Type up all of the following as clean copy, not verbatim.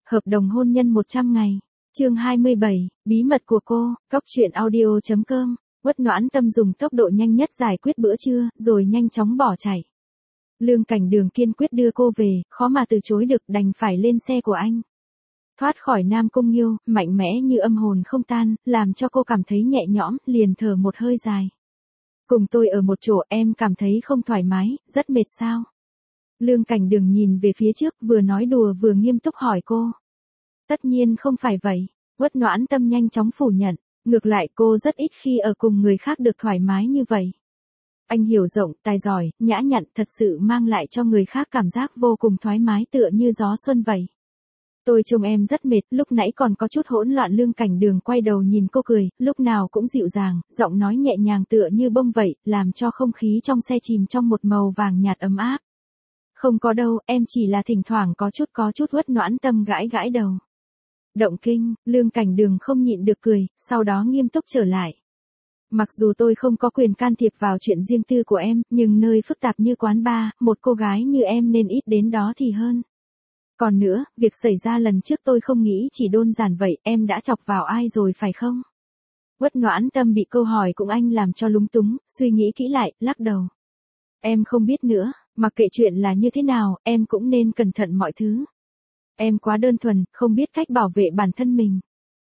Hợp đồng hôn nhân 100 ngày. Chương 27, bí mật của cô. Cóc truyện audio.com. Uất Noãn Tâm dùng tốc độ nhanh nhất giải quyết bữa trưa, rồi nhanh chóng bỏ chạy. Lương Cảnh Đường kiên quyết đưa cô về, khó mà từ chối được, đành phải lên xe của anh. Thoát khỏi Nam Cung Nghiêu, mạnh mẽ như âm hồn không tan, làm cho cô cảm thấy nhẹ nhõm, liền thở một hơi dài. Cùng tôi ở một chỗ, em cảm thấy không thoải mái, rất mệt sao? Lương Cảnh Đường nhìn về phía trước, vừa nói đùa vừa nghiêm túc hỏi cô. Tất nhiên không phải vậy. Uất Noãn Tâm nhanh chóng phủ nhận. Ngược lại cô rất ít khi ở cùng người khác được thoải mái như vậy. Anh hiểu rộng, tài giỏi, nhã nhặn, thật sự mang lại cho người khác cảm giác vô cùng thoải mái tựa như gió xuân vậy. Tôi trông em rất mệt, lúc nãy còn có chút hỗn loạn. Lương Cảnh Đường quay đầu nhìn cô cười, lúc nào cũng dịu dàng, giọng nói nhẹ nhàng tựa như bông vậy, làm cho không khí trong xe chìm trong một màu vàng nhạt ấm áp. Không có đâu, em chỉ là thỉnh thoảng có chút. Uất Noãn Tâm gãi gãi đầu. Động kinh, Lương Cảnh Đường không nhịn được cười, sau đó nghiêm túc trở lại. Mặc dù tôi không có quyền can thiệp vào chuyện riêng tư của em, nhưng nơi phức tạp như quán bar, một cô gái như em nên ít đến đó thì hơn. Còn nữa, việc xảy ra lần trước tôi không nghĩ chỉ đơn giản vậy, em đã chọc vào ai rồi phải không? Uất Noãn Tâm bị câu hỏi của anh làm cho lúng túng, suy nghĩ kỹ lại, lắc đầu. Em không biết nữa, mặc kệ chuyện là như thế nào, em cũng nên cẩn thận mọi thứ. Em quá đơn thuần, không biết cách bảo vệ bản thân mình.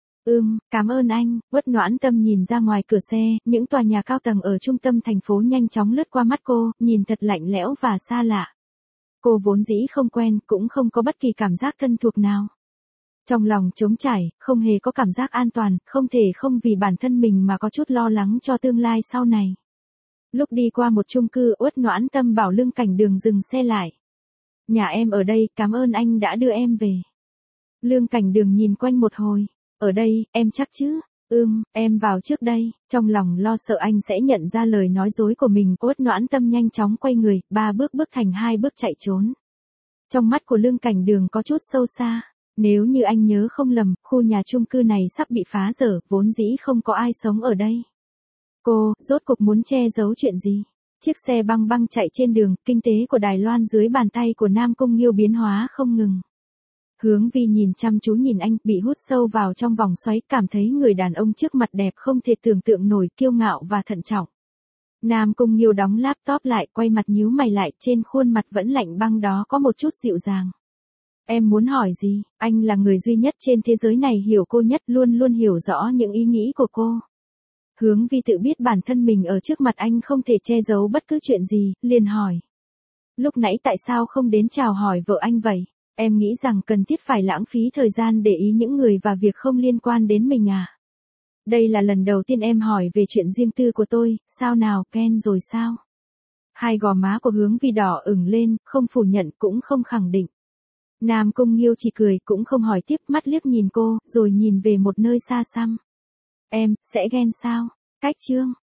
Cảm ơn anh. Uất Noãn Tâm nhìn ra ngoài cửa xe, những tòa nhà cao tầng ở trung tâm thành phố nhanh chóng lướt qua mắt cô, nhìn thật lạnh lẽo và xa lạ. Cô vốn dĩ không quen, cũng không có bất kỳ cảm giác thân thuộc nào. Trong lòng trống trải, không hề có cảm giác an toàn, không thể không vì bản thân mình mà có chút lo lắng cho tương lai sau này. Lúc đi qua một chung cư, Uất Noãn Tâm bảo Lương Cảnh Đường dừng xe lại. Nhà em ở đây, cảm ơn anh đã đưa em về. Lương Cảnh Đường nhìn quanh một hồi. Ở đây, em chắc chứ? Em vào trước đây. Trong lòng lo sợ anh sẽ nhận ra lời nói dối của mình, Uất Noãn Tâm nhanh chóng quay người, 3 bước thành 2 bước chạy trốn. Trong mắt của Lương Cảnh Đường có chút sâu xa. Nếu như anh nhớ không lầm, khu nhà chung cư này sắp bị phá dở, vốn dĩ không có ai sống ở đây. Cô, rốt cuộc muốn che giấu chuyện gì? Chiếc xe băng chạy trên đường, kinh tế của Đài Loan dưới bàn tay của Nam Cung Nghiêu biến hóa không ngừng. Hướng Vi nhìn chăm chú nhìn anh, bị hút sâu vào trong vòng xoáy, cảm thấy người đàn ông trước mặt đẹp không thể tưởng tượng nổi, kiêu ngạo và thận trọng. Nam Cung Nghiêu đóng laptop lại, quay mặt nhíu mày lại, trên khuôn mặt vẫn lạnh băng đó có một chút dịu dàng. Em muốn hỏi gì? Anh là người duy nhất trên thế giới này hiểu cô nhất, luôn hiểu rõ những ý nghĩ của cô. Hướng Vi tự biết bản thân mình ở trước mặt anh không thể che giấu bất cứ chuyện gì, liền hỏi. Lúc nãy tại sao không đến chào hỏi vợ anh vậy? Em nghĩ rằng cần thiết phải lãng phí thời gian để ý những người và việc không liên quan đến mình à? Đây là lần đầu tiên em hỏi về chuyện riêng tư của tôi, sao nào, Ken rồi sao? Hai gò má của Hướng Vi đỏ ửng lên, không phủ nhận cũng không khẳng định. Nam Cung Nghiêu chỉ cười, cũng không hỏi tiếp, mắt liếc nhìn cô, rồi nhìn về một nơi xa xăm. Em, sẽ ghen sao? Cách chương.